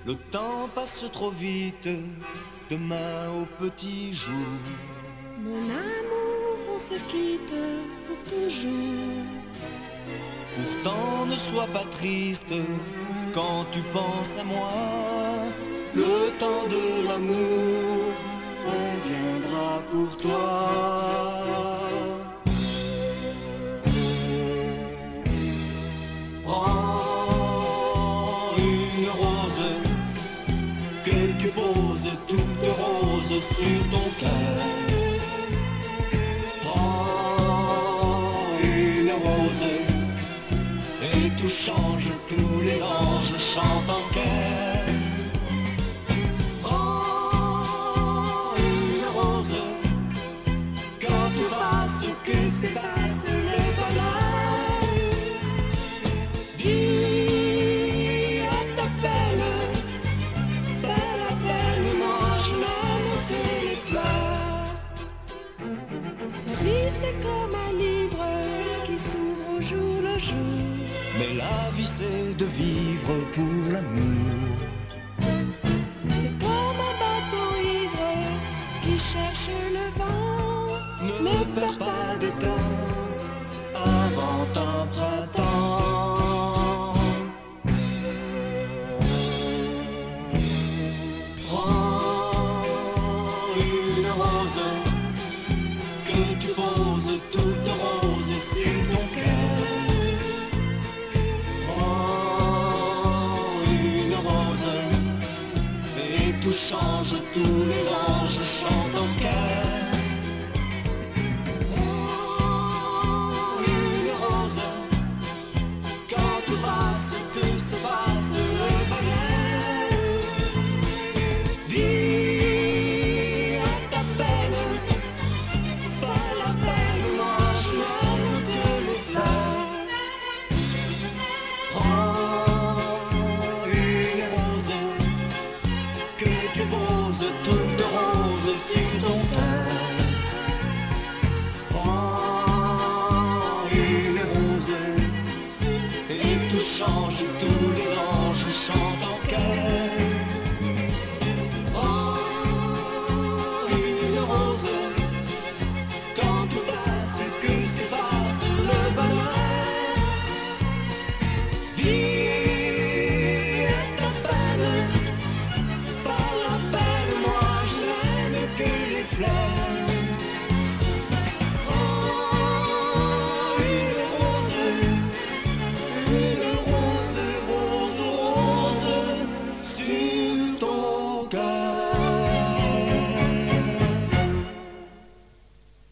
Le temps passe trop vite, demain au petit jour. Mon amour, on se quitte pour toujours. Pourtant ne sois pas triste quand tu penses à moi. Le temps de l'amour reviendra pour toi. Prends une rose que tu poses toute rose sur ton cœur. Prends une rose et tout change, tous les anges chantent en chœur. Prends une rose quand tout va ce que s'efface le bonheur. Dis à ta belle, belle, belle, moi je n'aime que les fleurs. La vie c'est comme un livre qui s'ouvre au jour le jour. Mais la vie c'est de vivre pour l'amour. C'est comme un bateau ivre qui cherche le vent. Ne perds pas de temps avant un printemps. Prends une rose que tu poses toute rose sur ton cœur. Prends une rose et tout change, tous les anges chantent en chœur. Prends une rose quand tout passe, que se passe le bonheur. Dis à ta belle, pas la peine, moi je n'aime que les fleurs. Prends une rose que tu poses toute rose sur ton cœur. Prends une rose et tout change,